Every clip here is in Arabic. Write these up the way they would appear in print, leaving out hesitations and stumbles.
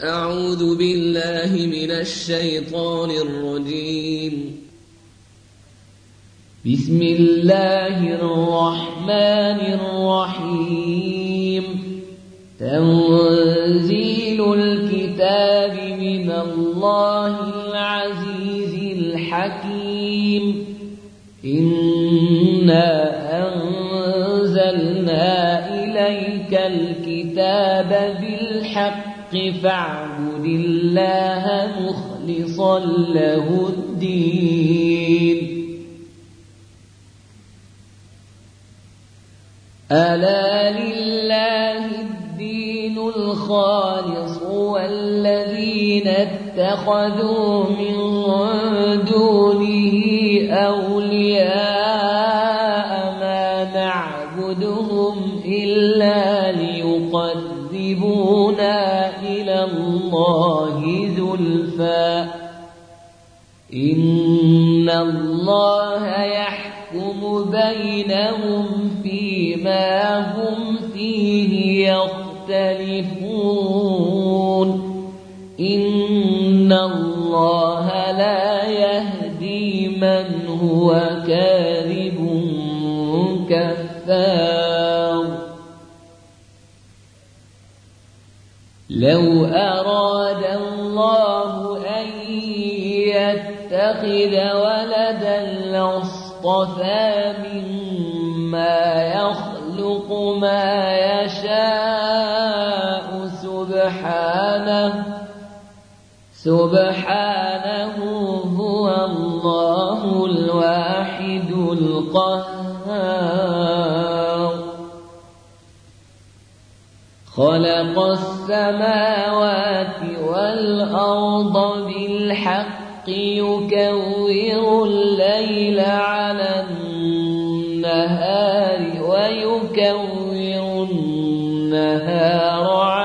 أعوذ بالله من الشيطان الرجيم. بسم الله الرحمن الرحيم. تنزيل الكتاب من الله العزيز الحكيم. إنا أنزلنا إليك الكتاب بالحق فاعبد الله مخلصا له الدين. ألا لله الدين الخالص والذين اتخذوا من دونه أولياء ما نعبدهم إلا ليقربونا إلى الله زلفى إن الله يحكم بينهم فيما هم فيه يختلفون. إن الله لا يهدي من هو كاذب كفار. لو أراد الله أن يتخذ ولدا لاصطفى مما يخلق ما يشاء سبحانه هو الله الواحد القهار. خلق السماوات والأرض بالحق يكور الليل على النهار ويكور النهار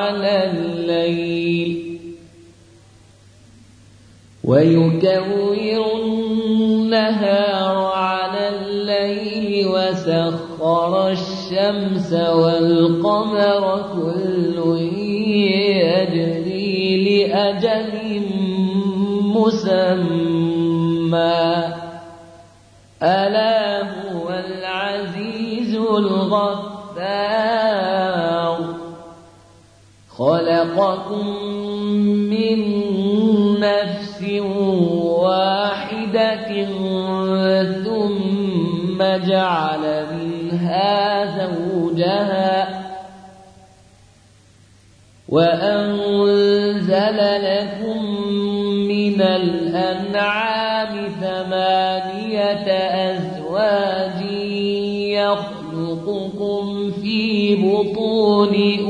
على الليل وسخر الشمس والقمر كل يجري لأجل مسمى ألا هو العزيز الغفار. خلقكم من نفس واحدة ثم جعل منها زوجها وأنزل لكم من الأنعام 8 أزواج يخلقكم في بطون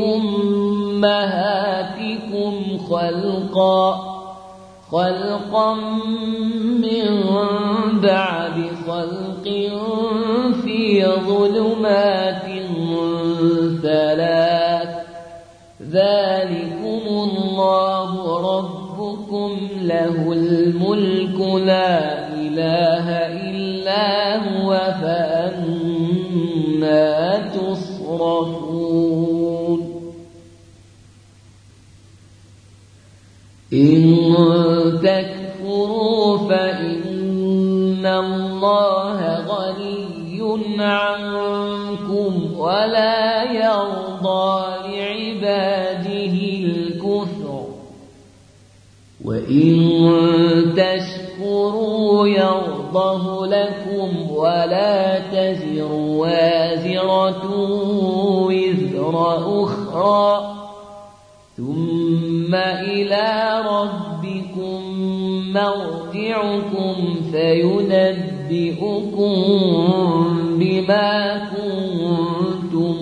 أمهاتكم خلقا من بعد خلق في ظلمات 3 ذلكم الله ربكم له الملك لا إله إلا هو فأنى تصرفون. إن تكفروا فإن الله غني عنكم ولا يرضى لعباده الكفر وإن تشكروا يرضه لكم ولا تزر وازرة وزر أخرى ثم إلى ربكم مرجعكم فينبئكم بما كنتم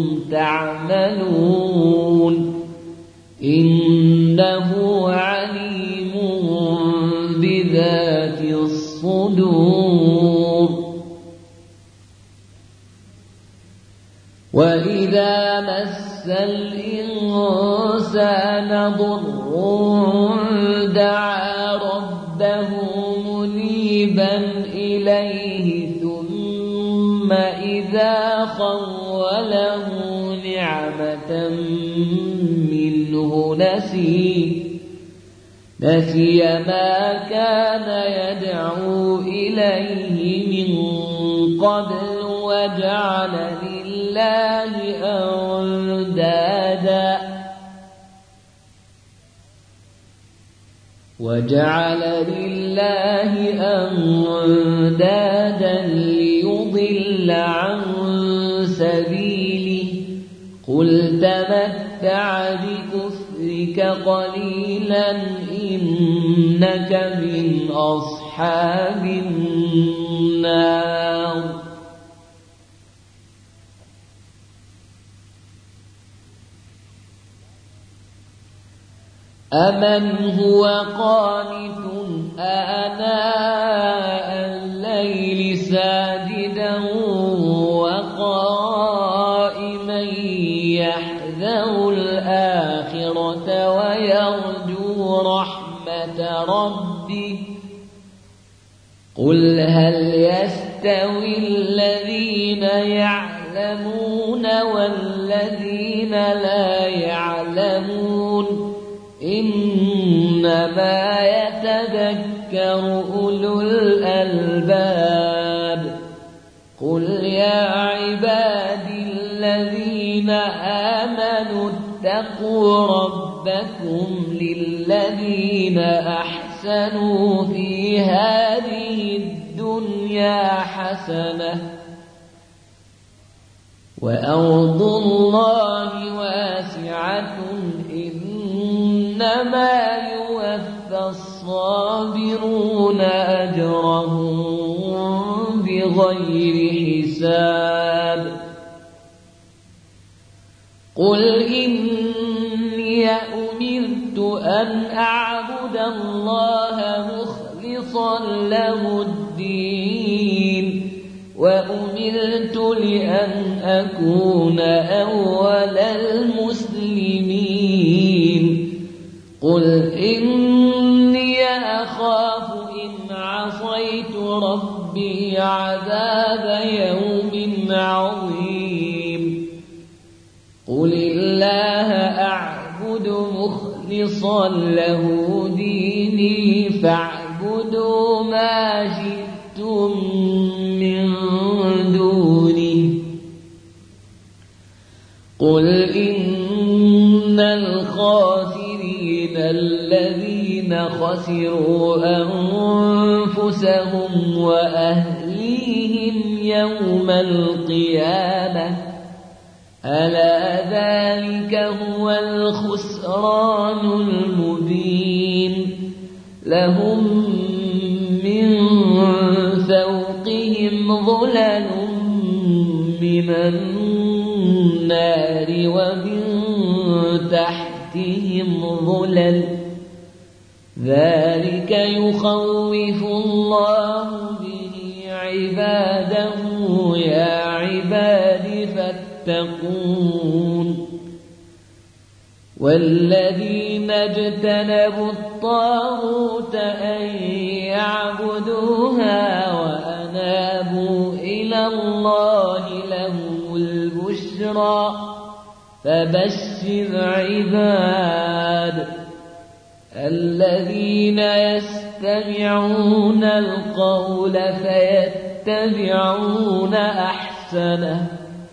تعملون. إنه عليم بذات الصدور. وإذا مس الإنسان ضر دعا ربه منيبا إليه ثم إذا خوله نعمة منه نسي ما كان يدعو إليه من قبل وجعل لله أندادا ليضل عن سبيله قل تمتع بكفرك قليلا إنك من أصحاب النار أمن هو قانت آناء الليل ساجدا وقائما يحذر الآخرة ويرجو رحمة ربه قل هل يستوي الذين يعلمون والذين لا يعلمون إنما يتذكر أولو الألباب قل يا عبادي الذين آمنوا اتقوا ربكم للذين أحسنوا في هذه الدنيا حسنة وأرض الله واسعة إنما يوفى الصابرون أجرهم بغير حساب قل إني أمرت أن أعبد الله مخلصا له الدين وأمرت لأن أكون أول المسلمين قل إني أخاف إن عصيت ربي عذاب يوم عظيم قل الله أعبد مخلصا له ديني فاعبدوا ما شئتم من دونه قل إن الخاسرين الذين خسروا أنفسهم وأهليهم يوم القيامة ألا ذلك هو الخسران المبين لهم من فوقهم ظلل من النار ومن تحتهم ظلل ذلك يخوف الله به عباده يا عباد فاتقون والذين اجتنبوا الطاغوت أن يعبدوها وأنابوا إلى الله لهم البشرى فبشر عباد الذين يستمعون القول فيتبعون أحسنه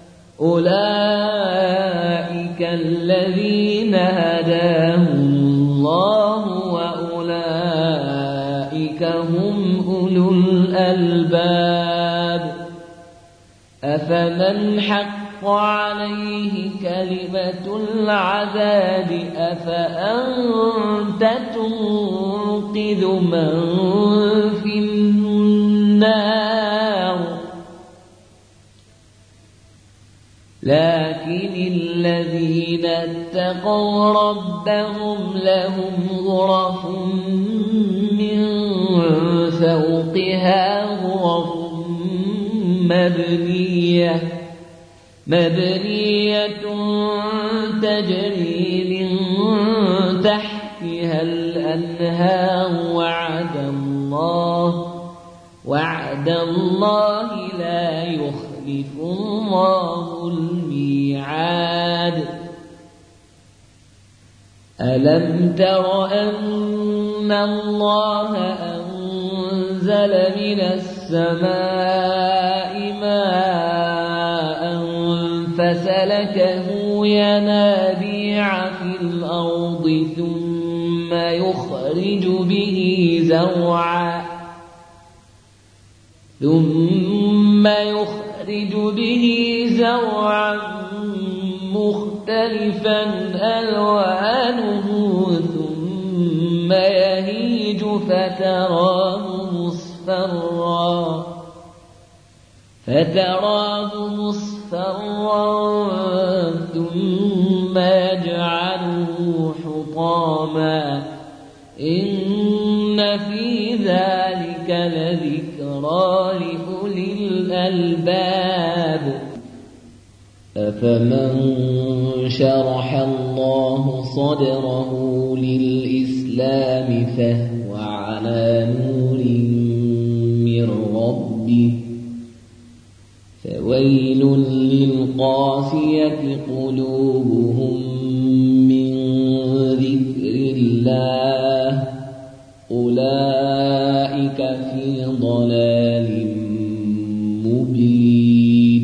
أولئك الذين هداهم الله وأولئك هم أولو الألباب أفمن حق عليه كلمة العذاب أفأنت تنقذ من في النار لكن الذين اتقوا ربهم لهم غرف من فوقها غرف مبنية تجري من تحتها الأنهار وعد الله لا يخلف الله الميعاد ألم تر أن الله أنزل من السماء ماء فسلكه ينابيع في الأرض ثم يخرج به زرعا مختلفا ألوانه ثم يهيج فتراه مصفرا ثم يجعله حطاما إن في ذلك لذكرى لأولي الألباب أفمن شرح الله صدره للإسلام فهو على نور من ربه فويل للقاسية قلوبهم من ذكر الله أولئك في ضلال مبين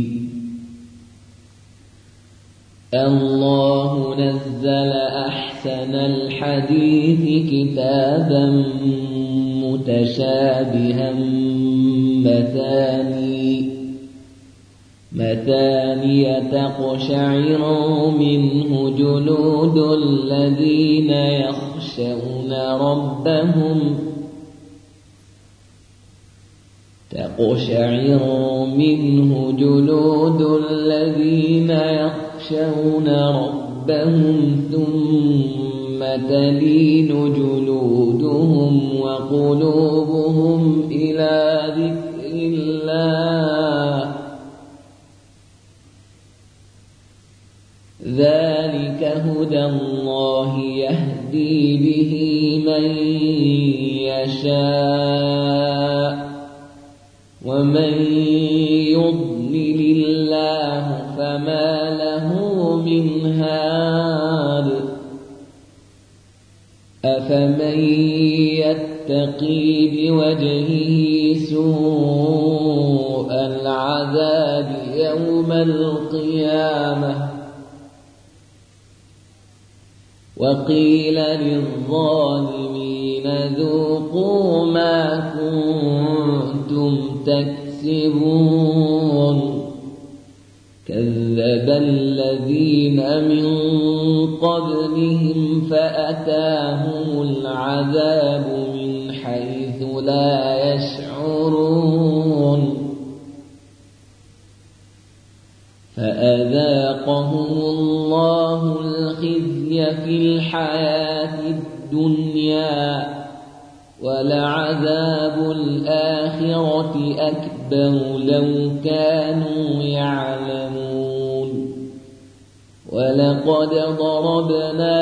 الله نزل أحسن الحديث كتابا متشابها مثاني تقشعر منه جلود الذين يخشون ربهم ثم تلين جلودهم وقلوبهم إلى ذكر الله ذلك هدى الله يهدي به من يشاء ومن يضلل الله فما له من هاد أفمن يتقي بوجهه سوء العذاب يوم القيامة وقيل للظالمين ذوقوا ما كنتم تكسبون كذب الذين من قبلهم فأتاهم العذاب من حيث لا يشعرون فأذاقهم الله الخزي في الحياة الدنيا ولعذاب الآخرة أكبر لو كانوا يعلمون ولقد ضربنا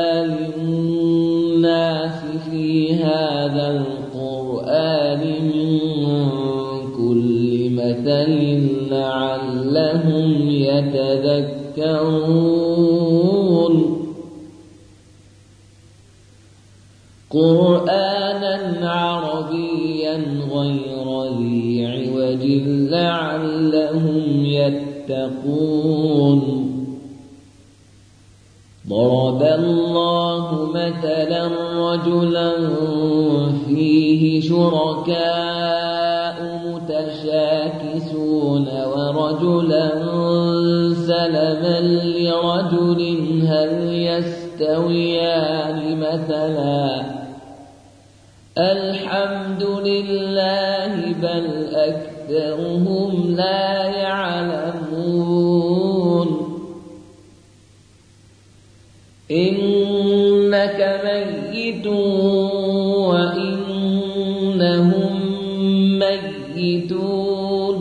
للناس في هذا القرآن من كل مثل لعلهم يتذكرون قرآنا عربيا غير ذي عوج لعلهم يتقون ضرب الله مثلا رجلا فيه شركاء متشاكسون ورجلا سلما لرجل هل يستويان مثلا الحمد لله بل أكثرهم لا يعلمون إنك ميت وإنهم ميتون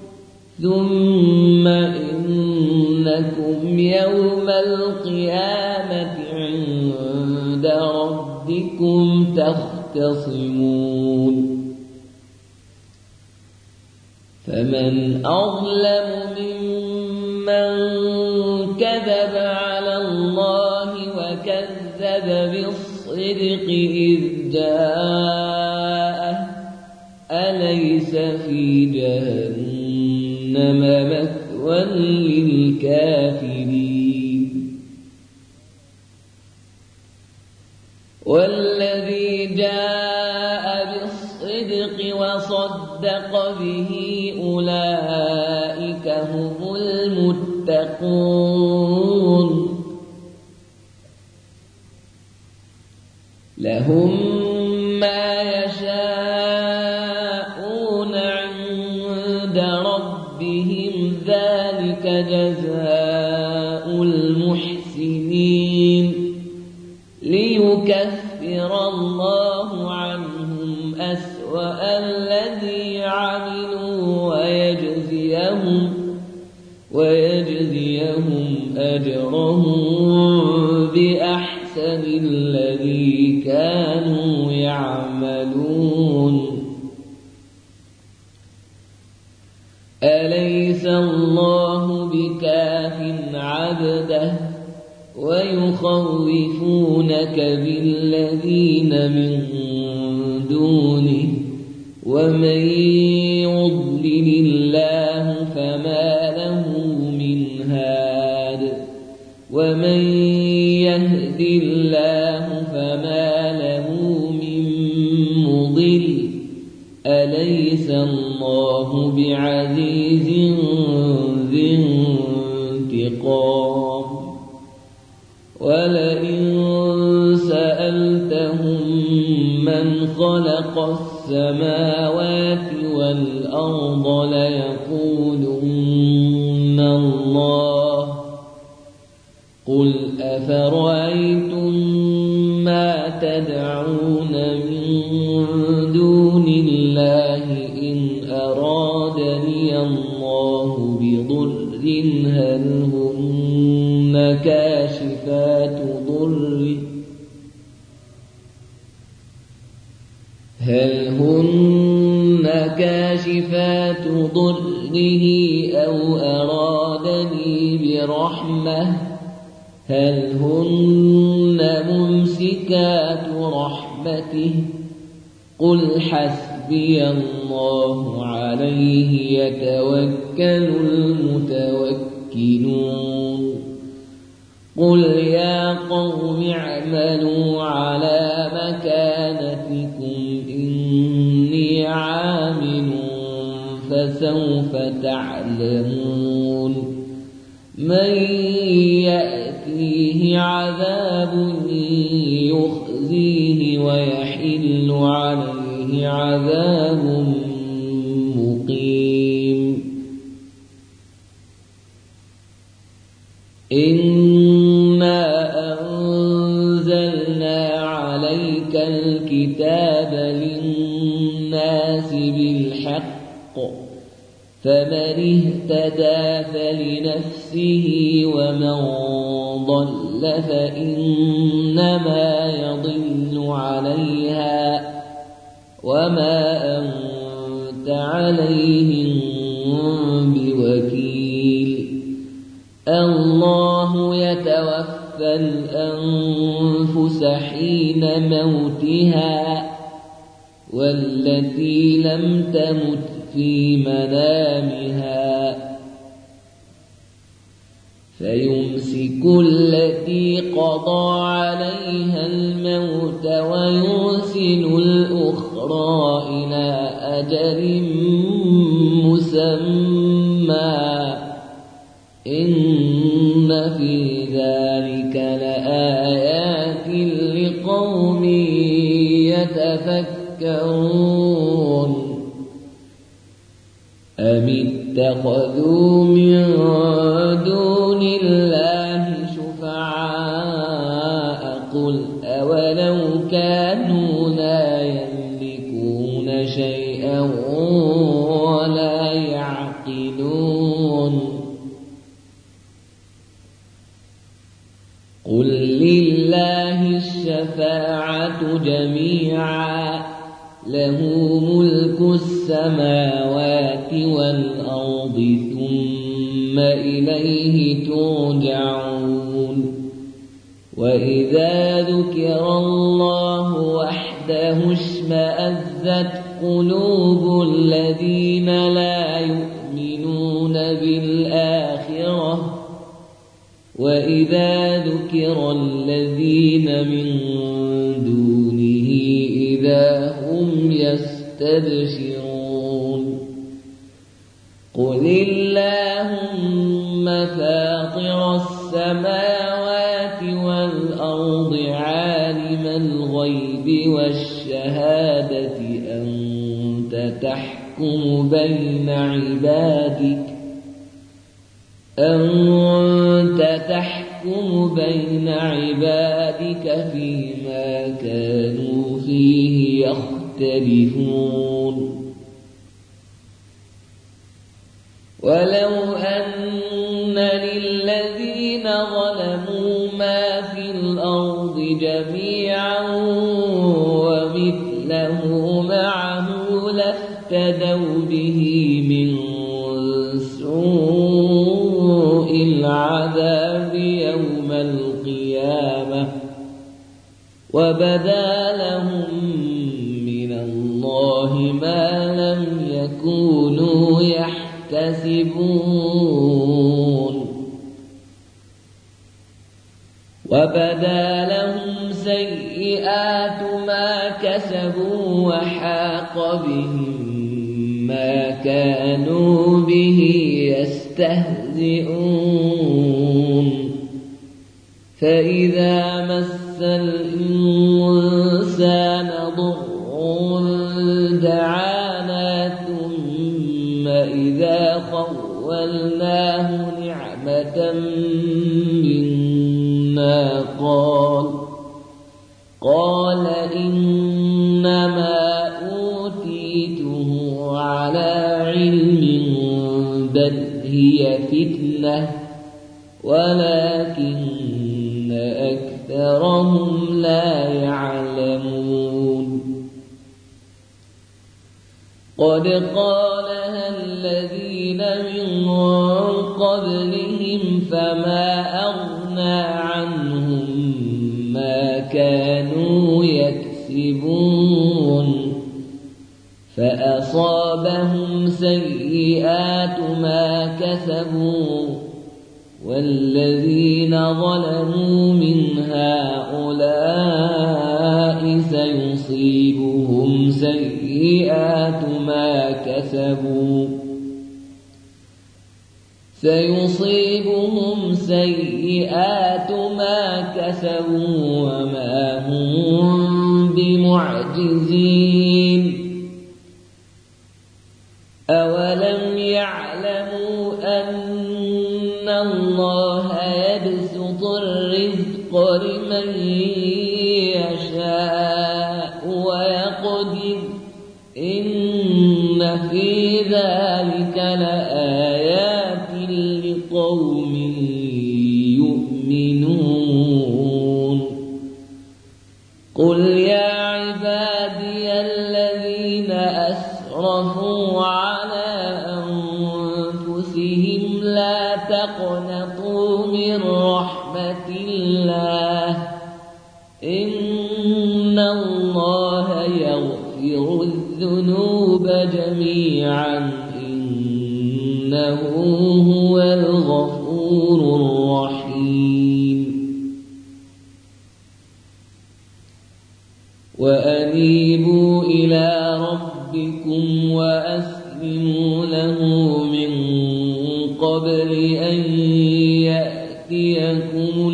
ثم إنكم يوم القيامة عند ربكم تختصمون فمن أظلم ممن كذب على الله وكذب إذ جاءه أليس في جهنم مثوى للكافرين والذي جاء بالصدق وصدق به أولئك هم المتقون لهم ما يشاءون عند ربهم ذلك جزاء المحسنين ليكفر الله عنهم أسوأ الذي عملوا ويجزيهم أجرهم بأحسن الذي كانوا يعملون أليس الله بكاف عبده ويخوفونك بالذين من دونه ومن يضلل الله فما له من هاد ومن يهد الله فما له من مضل أليس الله بعزيز ذي انتقام ولئن سألتهم من خلق السماوات والأرض ليقولن الله قل أفرأيتم ما تدعون من دون الله إن أرادني الله بضر هل هن كاشفات ضره أو أرادني برحمة هل هن ممسكات رحمته قل حسبي الله عليه يتوكل المتوكلون قل يا قوم اعملوا على مكانتكم إني عامل فسوف تعلمون من يأتيه عذاب يخزيه ويحل عليه عذاب مقيم إنا أنزلنا عليك الكتاب للناس بالحق فمن اهتدى فلنفسه ومن ضل فإنما يضل عليها وما أنت عليهم بوكيل الله يتوفى الأنفس حين موتها والتي لم تمت في منامها فيمسك التي قضى عليها الموت ويرسل الأخرى إلى أجل مسمى إن في ذلك لآيات لقوم يتفكرون أم اتخذوا من دون الله شفعاء قل أولو كانوا لا يملكون شيئا ولا يعقلون قل لله الشفاعة جميعا له ملك السماوات والأرض ثم إليه ترجعون وإذا ذكر الله وحده اشمأزت قلوب الذين لا يؤمنون بالآخرة وإذا ذكر الذين من دونه إذا هم يستبشرون قل اللهم فاطر السماوات والأرض عالم الغيب والشهادة أنت تحكم بين عبادك فيما كانوا فيه يختلفون ولو أن للذين ظلموا ما في الأرض جميعا ومثله معه لافتدوا به من سوء العذاب يوم القيامة وبدا لهم من الله ما لم يكونوا يحتسبون وبدا لهم سيئات ما كسبوا وحاق بهم ما كانوا به يستهزئون فإذا مس الإنسان ضر دعانا ثم إذا خولناه نعمة منا قال إنما أوتيته على علم بل هي فتنة ولكن أكثرهم لا يعلمون قد قالها الذين من قبلهم فما أغنى عنهم ما كانوا يكسبون فأصابهم سيئات ما كسبوا والذين ظلموا من هؤلاء سيصيبهم سيئات ما كسبوا وما هم بمعجزين أولم يعلموا أن الله يبسط الرزق لمن يشاء ويقدر إن في ذلك لآيات لقوم يؤمنون قل يا عبادي الذين أسرفوا على أنفسهم لا تقنطوا من رحمة الله إن الله يغفر الذنوب جميعا إنه هو الغفور الرحيم وأنيبوا إلى ربكم وأسلموا له من قبل أن يأتيكم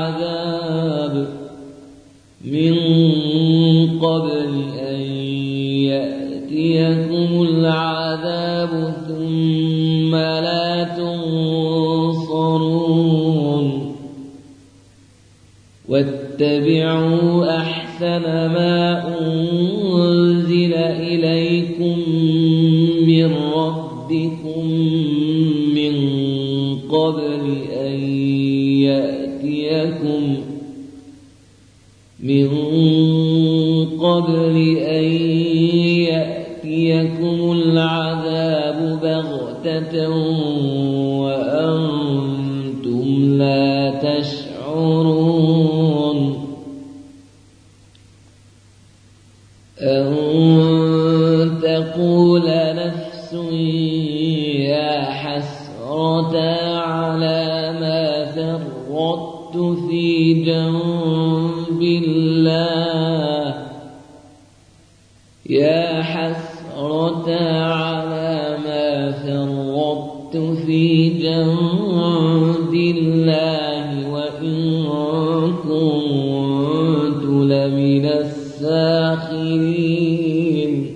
العذاب ثم لا تنصرون واتبعوا أحسن ما أنزل إليكم من ربكم من قبل أن يأتيكم العذاب بغتة وأنتم لا تشعرون أن تقول نفس يا حسرة على ما فرطت في جنب الله يا حسرة على ما فرطت في جنب الله وإن كنت لمن الساخرين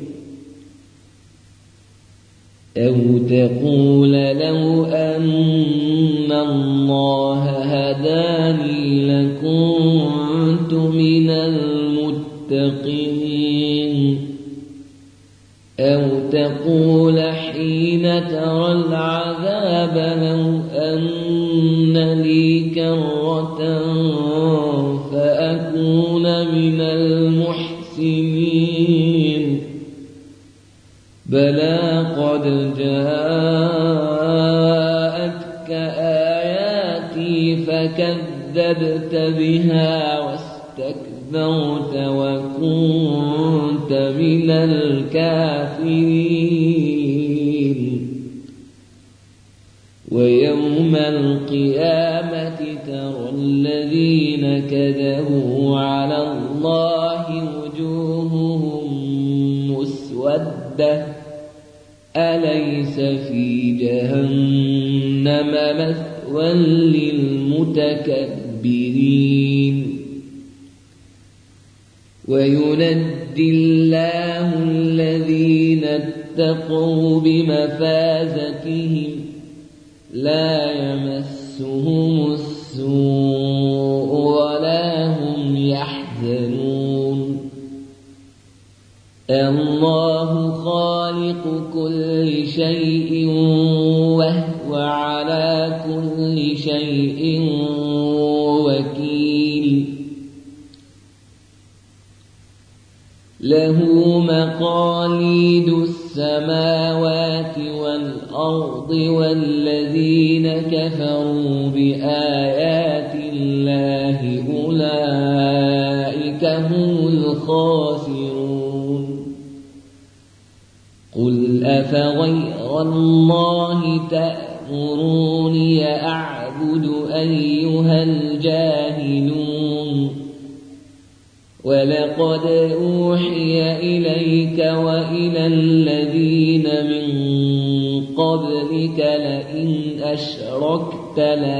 أو تقول لو أن الله هداني لكنت من المتقين أو تقول حين ترى العذاب لو أن لي كرة فأكون من المحسنين بلى قد جاءتك آياتي فكذبت بها واستكبرت وكنت من الكافرين ويوم القيامة ترى الذين كذبوا على الله وجوههم مسودة أليس في جهنم مثوى للمتكبرين وينجي الله الذين اتقوا بمفازتهم لا يمسهم السوء ولا هم يحزنون الله خالق كل شيء وهو على كل شيء وكيل له مقاليد السماوات والأرض والذين كفروا بآيات الله أولئك هم الخاسرون قل أفغير الله تأمروني أعبد أيها الجاهلون ولقد أوحي إليك وإلى الذين من قبلك لئن أشركت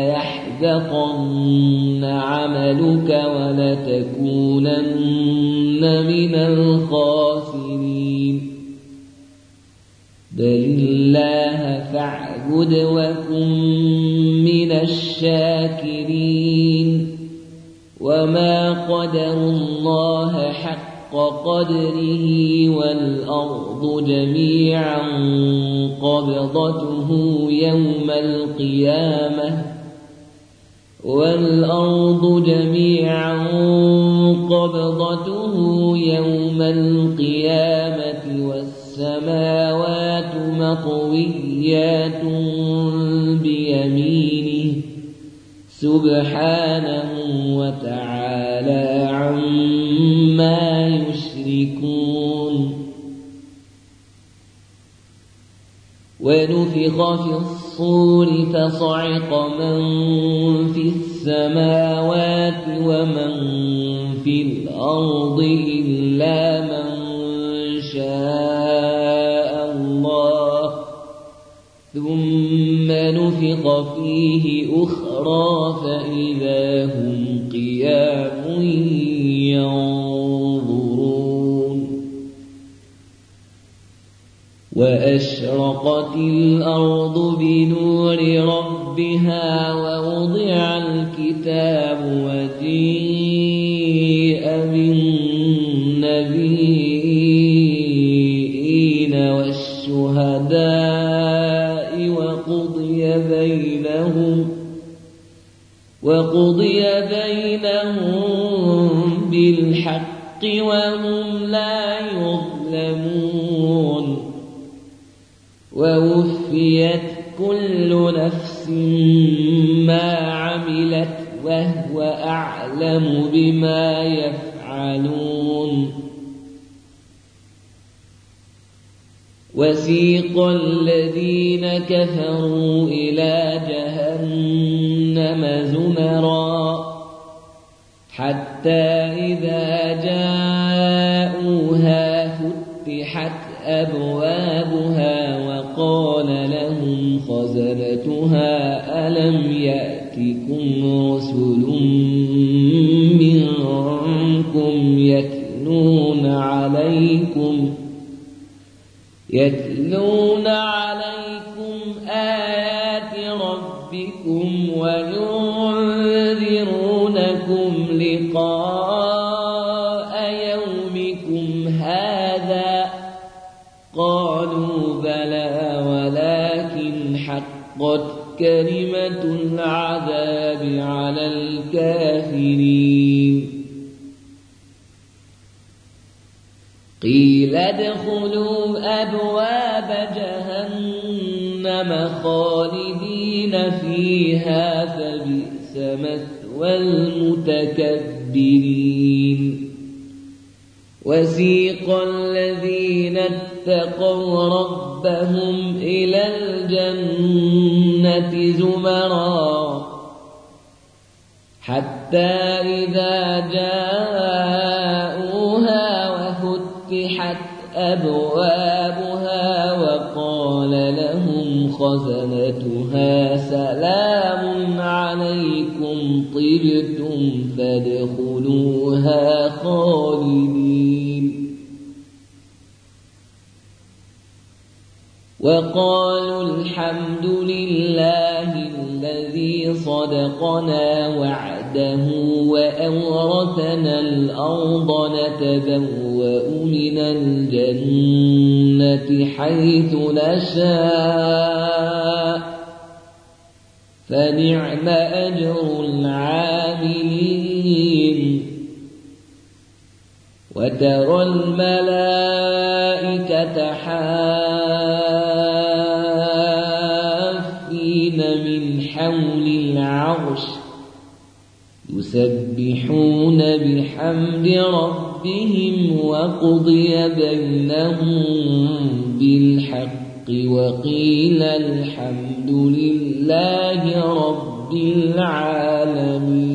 ليحبطن عملك ولتكونن من الخاسرين بل الله فاعبد وكن من الشاكرين وما قدروا الله حق قدره والأرض جميعا قبضته يوم القيامة والسماوات مطويات بيمينه سبحانه وتعالى عما يشركون ونفخ في الصور فصعق من في السماوات ومن في الأرض إلا من شاء الله ثم نفخ فيه أخرى فإذا هم قيام ينظرون وأشرقت الأرض بنور ربها ووضع الكتاب وجيء بالنبيين والشهداء وقضي بينهم بالحق وهم لا يظلمون ووفيت كل نفس ما عملت وهو أعلم بما يفعلون وسيق الذين كفروا إلى جهنم زمرا حتى إذا جاءوها فتحت أبوابها وقال لهم خزنتها ألم يأتكم رسل منكم يتلون عليكم آيات ربكم وينذرونكم لقاء يومكم هذا قالوا بلى ولكن حقت كلمة العذاب على الكافرين قيل ادخلوا أبواب جهنم خالدين فيها فبئس مثوى المتكبرين وسيق الذين اتقوا ربهم إلى الجنة زمرا حتى إذا جاءوها وفتحت أبوابها وقال لهم خزنتها سلام عليكم طبتم فادخلوها خالدين وقالوا الحمد لله الذي صدقنا وعده وأورثنا الأرض نتبوأ من الجنة حيث نشاء فنعم أجر العاملين وترى الملائكة حافين من حول العرش يسبحون بحمد ربهم وقضي بينهم بالحق وقيل الحمد لله رب العالمين.